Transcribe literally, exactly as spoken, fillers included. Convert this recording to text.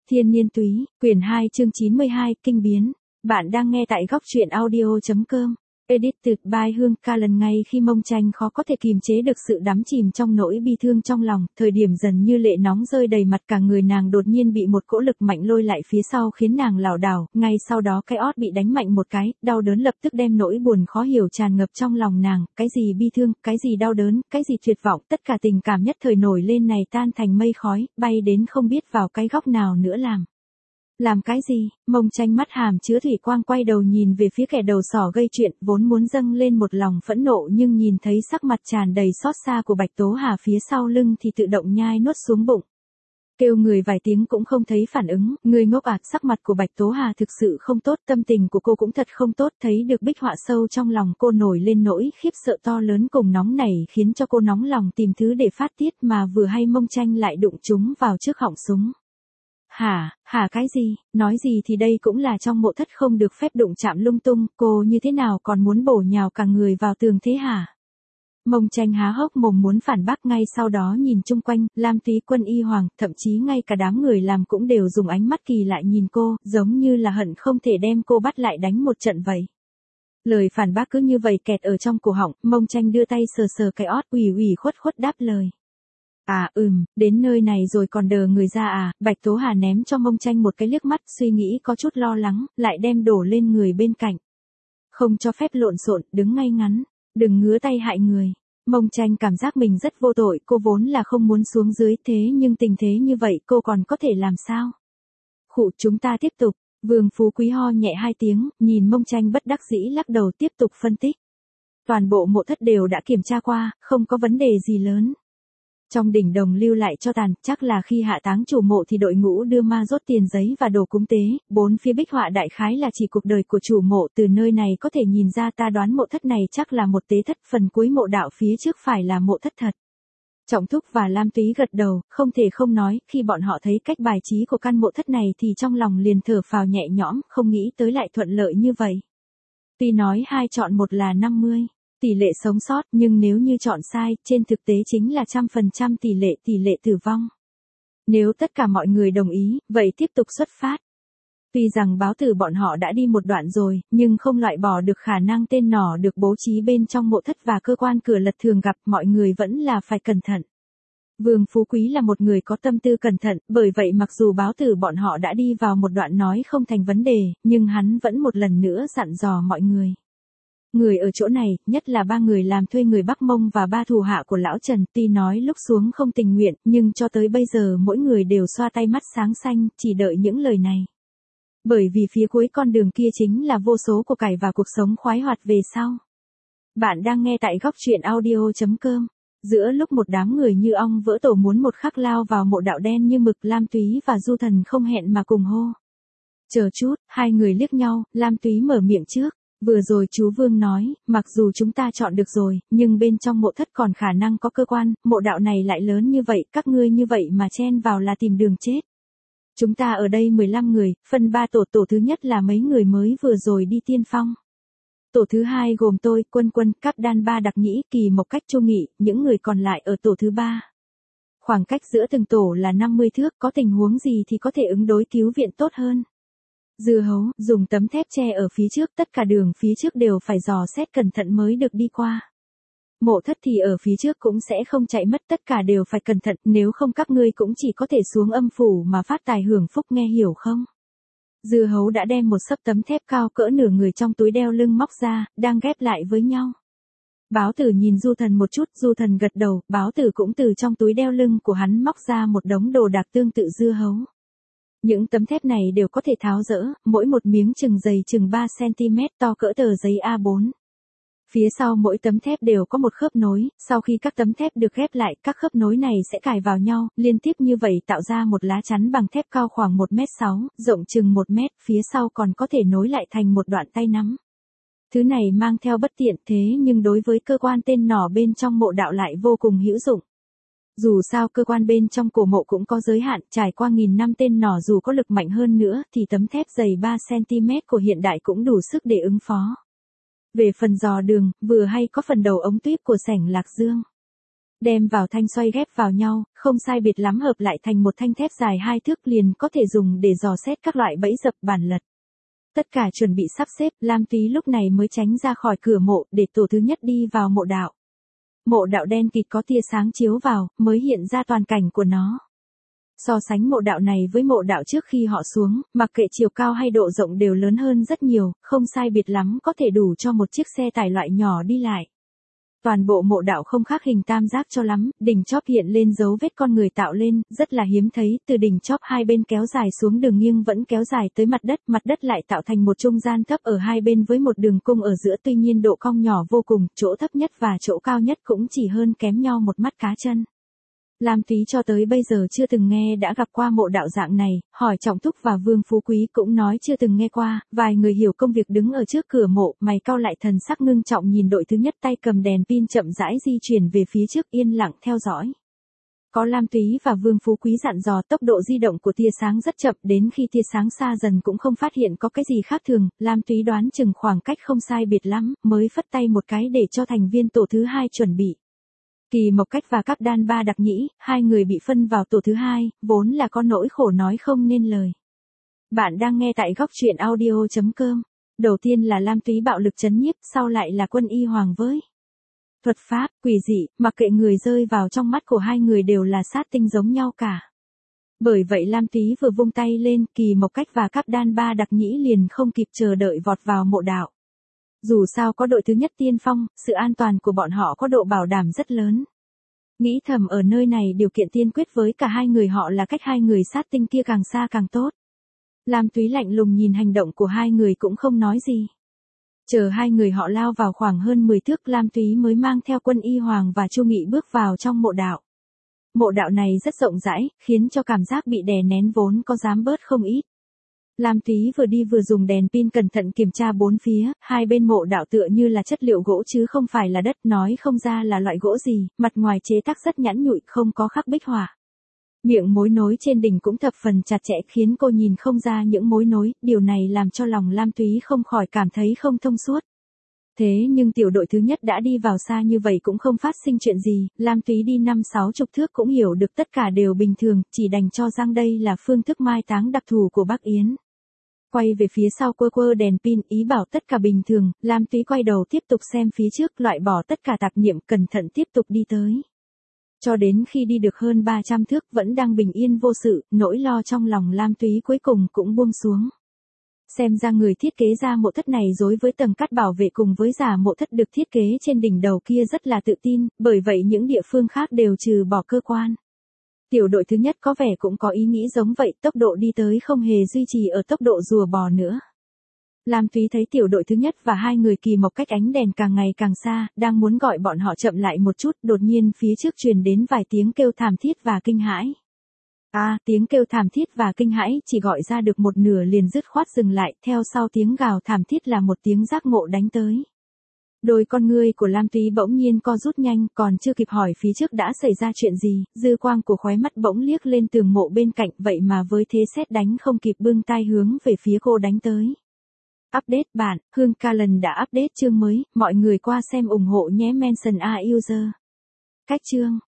Thiên Niên Túy, quyển hai chương chín mươi hai, Kinh Biến. Bạn đang nghe tại góc truyện audio.com. Edited by Hương Callan. Ngay khi Mông Tranh khó có thể kìm chế được sự đắm chìm trong nỗi bi thương trong lòng, thời điểm dần như lệ nóng rơi đầy mặt, cả người nàng đột nhiên bị một cỗ lực mạnh lôi lại phía sau khiến nàng lảo đảo, ngay sau đó cái ót bị đánh mạnh một cái, đau đớn lập tức đem nỗi buồn khó hiểu tràn ngập trong lòng nàng, cái gì bi thương, cái gì đau đớn, cái gì tuyệt vọng, tất cả tình cảm nhất thời nổi lên này tan thành mây khói, bay đến không biết vào cái góc nào nữa làm. Làm cái gì? Mông Tranh mắt hàm chứa thủy quang quay đầu nhìn về phía kẻ đầu sỏ gây chuyện, vốn muốn dâng lên một lòng phẫn nộ nhưng nhìn thấy sắc mặt tràn đầy xót xa của Bạch Tố Hà phía sau lưng thì tự động nhai nuốt xuống bụng. Kêu người vài tiếng cũng không thấy phản ứng, người ngốc ạt. Sắc mặt của Bạch Tố Hà thực sự không tốt, tâm tình của cô cũng thật không tốt, thấy được bích họa sâu trong lòng cô nổi lên nỗi khiếp sợ to lớn cùng nóng nảy khiến cho cô nóng lòng tìm thứ để phát tiết, mà vừa hay Mông Tranh lại đụng chúng vào trước họng súng. Hả, hả cái gì, nói gì thì đây cũng là trong mộ thất không được phép đụng chạm lung tung, cô như thế nào còn muốn bổ nhào cả người vào tường thế hả? Mông Tranh há hốc mồm muốn phản bác, ngay sau đó nhìn chung quanh, Lam Túy Quân, Y Hoàng, thậm chí ngay cả đám người làm cũng đều dùng ánh mắt kỳ lạ nhìn cô, giống như là hận không thể đem cô bắt lại đánh một trận vậy. Lời phản bác cứ như vậy kẹt ở trong cổ họng, Mông Tranh đưa tay sờ sờ cái ót, ủy ủy khuất khuất đáp lời. À ừm, đến nơi này rồi còn đờ người ra à? Bạch Tố Hà ném cho Mông Tranh một cái liếc mắt, suy nghĩ có chút lo lắng, lại đem đổ lên người bên cạnh. Không cho phép lộn xộn, đứng ngay ngắn, đừng ngứa tay hại người. Mông Tranh cảm giác mình rất vô tội, cô vốn là không muốn xuống dưới, thế nhưng tình thế như vậy cô còn có thể làm sao? Khụ, chúng ta tiếp tục. Vương Phú Quý ho nhẹ hai tiếng, nhìn Mông Tranh bất đắc dĩ lắc đầu tiếp tục phân tích. Toàn bộ mộ thất đều đã kiểm tra qua, không có vấn đề gì lớn. Trong đỉnh đồng lưu lại cho tàn, chắc là khi hạ táng chủ mộ thì đội ngũ đưa ma rốt tiền giấy và đồ cúng tế, bốn phía bích họa đại khái là chỉ cuộc đời của chủ mộ, từ nơi này có thể nhìn ra ta đoán mộ thất này chắc là một tế thất, phần cuối mộ đạo phía trước phải là mộ thất thật. Trọng Thúc và Lam Túy gật đầu, không thể không nói, khi bọn họ thấy cách bài trí của căn mộ thất này thì trong lòng liền thở phào nhẹ nhõm, không nghĩ tới lại thuận lợi như vậy. Tuy nói hai chọn một là năm mươi. Tỷ lệ sống sót, nhưng nếu như chọn sai, trên thực tế chính là trăm phần trăm tỷ lệ tỷ lệ tử vong. Nếu tất cả mọi người đồng ý, vậy tiếp tục xuất phát. Tuy rằng báo tử bọn họ đã đi một đoạn rồi, nhưng không loại bỏ được khả năng tên nỏ được bố trí bên trong mộ thất và cơ quan cửa lật thường gặp, mọi người vẫn là phải cẩn thận. Vương Phú Quý là một người có tâm tư cẩn thận, bởi vậy mặc dù báo tử bọn họ đã đi vào một đoạn nói không thành vấn đề, nhưng hắn vẫn một lần nữa dặn dò mọi người. Người ở chỗ này, nhất là ba người làm thuê người Bắc Mông và ba thủ hạ của lão Trần, tuy nói lúc xuống không tình nguyện, nhưng cho tới bây giờ mỗi người đều xoa tay mắt sáng xanh, chỉ đợi những lời này. Bởi vì phía cuối con đường kia chính là vô số của cải và cuộc sống khoái hoạt về sau. Bạn đang nghe tại góc truyện audio.com. Giữa lúc một đám người như ong vỡ tổ muốn một khắc lao vào mộ đạo đen như mực, Lam Túy và Du Thần không hẹn mà cùng hô. Chờ chút, hai người liếc nhau, Lam Túy mở miệng trước. Vừa rồi chú Vương nói, mặc dù chúng ta chọn được rồi, nhưng bên trong mộ thất còn khả năng có cơ quan, mộ đạo này lại lớn như vậy, các ngươi như vậy mà chen vào là tìm đường chết. Chúng ta ở đây mười lăm người, phân ba tổ, tổ thứ nhất là mấy người mới vừa rồi đi tiên phong. Tổ thứ hai gồm tôi, Quân Quân, Cáp Đan, Ba Đặc Nhĩ, Kỳ Mộc, Cách Chu Nghị, những người còn lại ở tổ thứ ba. Khoảng cách giữa từng tổ là năm mươi thước, có tình huống gì thì có thể ứng đối cứu viện tốt hơn. Dưa hấu, dùng tấm thép che ở phía trước, tất cả đường phía trước đều phải dò xét cẩn thận mới được đi qua. Mộ thất thì ở phía trước cũng sẽ không chạy mất, tất cả đều phải cẩn thận, nếu không các ngươi cũng chỉ có thể xuống âm phủ mà phát tài hưởng phúc, nghe hiểu không? Dưa hấu đã đem một xấp tấm thép cao cỡ nửa người trong túi đeo lưng móc ra, đang ghép lại với nhau. Báo tử nhìn Du Thần một chút, Du Thần gật đầu, báo tử cũng từ trong túi đeo lưng của hắn móc ra một đống đồ đạc tương tự dưa hấu. Những tấm thép này đều có thể tháo dỡ, mỗi một miếng chừng dày chừng ba xăng-ti-mét, to cỡ tờ giấy A bốn. Phía sau mỗi tấm thép đều có một khớp nối, sau khi các tấm thép được ghép lại, các khớp nối này sẽ cài vào nhau, liên tiếp như vậy tạo ra một lá chắn bằng thép cao khoảng một mét sáu, rộng chừng một mét, phía sau còn có thể nối lại thành một đoạn tay nắm. Thứ này mang theo bất tiện, thế nhưng đối với cơ quan tên nỏ bên trong mộ đạo lại vô cùng hữu dụng. Dù sao cơ quan bên trong cổ mộ cũng có giới hạn, trải qua nghìn năm tên nỏ dù có lực mạnh hơn nữa thì tấm thép dày ba xăng-ti-mét của hiện đại cũng đủ sức để ứng phó. Về phần dò đường, vừa hay có phần đầu ống tuyếp của sảnh Lạc Dương. Đem vào thanh xoay ghép vào nhau, không sai biệt lắm hợp lại thành một thanh thép dài hai thước liền có thể dùng để dò xét các loại bẫy dập bản lật. Tất cả chuẩn bị sắp xếp, Lam Túy lúc này mới tránh ra khỏi cửa mộ để tổ thứ nhất đi vào mộ đạo. Mộ đạo đen kịt có tia sáng chiếu vào, mới hiện ra toàn cảnh của nó. So sánh mộ đạo này với mộ đạo trước khi họ xuống, mặc kệ chiều cao hay độ rộng đều lớn hơn rất nhiều, không sai biệt lắm có thể đủ cho một chiếc xe tải loại nhỏ đi lại. Toàn bộ mộ đạo không khác hình tam giác cho lắm, đỉnh chóp hiện lên dấu vết con người tạo lên, rất là hiếm thấy, từ đỉnh chóp hai bên kéo dài xuống đường nghiêng vẫn kéo dài tới mặt đất, mặt đất lại tạo thành một trung gian thấp ở hai bên với một đường cung ở giữa, tuy nhiên độ cong nhỏ vô cùng, chỗ thấp nhất và chỗ cao nhất cũng chỉ hơn kém nhau một mắt cá chân. Lam Túy cho tới bây giờ chưa từng nghe đã gặp qua mộ đạo dạng này, hỏi Trọng Thúc và Vương Phú Quý cũng nói chưa từng nghe qua, vài người hiểu công việc đứng ở trước cửa mộ, mày cau lại thần sắc ngưng trọng nhìn đội thứ nhất tay cầm đèn pin chậm rãi di chuyển về phía trước yên lặng theo dõi. Có Lam Túy và Vương Phú Quý dặn dò tốc độ di động của tia sáng rất chậm, đến khi tia sáng xa dần cũng không phát hiện có cái gì khác thường, Lam Túy đoán chừng khoảng cách không sai biệt lắm, mới phất tay một cái để cho thành viên tổ thứ hai chuẩn bị. Kỳ Mộc Cách và Các Đan Ba Đặc Nhĩ, hai người bị phân vào tổ thứ hai, vốn là có nỗi khổ nói không nên lời. Bạn đang nghe tại góc truyện audio chấm com. Đầu tiên là Lam Túy bạo lực trấn nhiếp, sau lại là Quân Y Hoàng với thuật pháp, quỷ dị, mặc kệ người rơi vào trong mắt của hai người đều là sát tinh giống nhau cả. Bởi vậy Lam Túy vừa vung tay lên, Kỳ Mộc Cách và Các Đan Ba Đặc Nhĩ liền không kịp chờ đợi vọt vào mộ đạo. Dù sao có đội thứ nhất tiên phong, sự an toàn của bọn họ có độ bảo đảm rất lớn. Nghĩ thầm ở nơi này điều kiện tiên quyết với cả hai người họ là cách hai người sát tinh kia càng xa càng tốt. Lam Túy lạnh lùng nhìn hành động của hai người cũng không nói gì. Chờ hai người họ lao vào khoảng hơn mười thước, Lam Túy mới mang theo Quân Y Hoàng và Chu Nghị bước vào trong mộ đạo. Mộ đạo này rất rộng rãi, khiến cho cảm giác bị đè nén vốn có dám bớt không ít. Lam Túy vừa đi vừa dùng đèn pin cẩn thận kiểm tra bốn phía, hai bên mộ đạo tựa như là chất liệu gỗ chứ không phải là đất, nói không ra là loại gỗ gì, mặt ngoài chế tác rất nhẵn nhụi, không có khắc bích họa. Miệng mối nối trên đỉnh cũng thập phần chặt chẽ khiến cô nhìn không ra những mối nối, điều này làm cho lòng Lam Túy không khỏi cảm thấy không thông suốt. Thế nhưng tiểu đội thứ nhất đã đi vào xa như vậy cũng không phát sinh chuyện gì, Lam Túy đi năm sáu chục thước cũng hiểu được tất cả đều bình thường, chỉ đành cho rằng đây là phương thức mai táng đặc thù của Bắc Yến. Quay về phía sau quơ quơ đèn pin, ý bảo tất cả bình thường, Lam Túy quay đầu tiếp tục xem phía trước, loại bỏ tất cả tạp niệm, cẩn thận tiếp tục đi tới. Cho đến khi đi được hơn ba trăm thước vẫn đang bình yên vô sự, nỗi lo trong lòng Lam Túy cuối cùng cũng buông xuống. Xem ra người thiết kế ra mộ thất này đối với tầng cát bảo vệ cùng với giả mộ thất được thiết kế trên đỉnh đầu kia rất là tự tin, bởi vậy những địa phương khác đều trừ bỏ cơ quan. Tiểu đội thứ nhất có vẻ cũng có ý nghĩ giống vậy, tốc độ đi tới không hề duy trì ở tốc độ rùa bò nữa. Lam Túy thấy tiểu đội thứ nhất và hai người Kỳ Mộc Cách ánh đèn càng ngày càng xa, đang muốn gọi bọn họ chậm lại một chút, đột nhiên phía trước truyền đến vài tiếng kêu thảm thiết và kinh hãi. À, tiếng kêu thảm thiết và kinh hãi chỉ gọi ra được một nửa liền dứt khoát dừng lại, theo sau tiếng gào thảm thiết là một tiếng giác ngộ đánh tới. Đôi con ngươi của Lam Túy bỗng nhiên co rút nhanh, còn chưa kịp hỏi phía trước đã xảy ra chuyện gì, dư quang của khóe mắt bỗng liếc lên tường mộ bên cạnh, vậy mà với thế sét đánh không kịp bưng tay hướng về phía cô đánh tới. Update bản, Hương Callen đã update chương mới, mọi người qua xem ủng hộ nhé, mention a user. Cách chương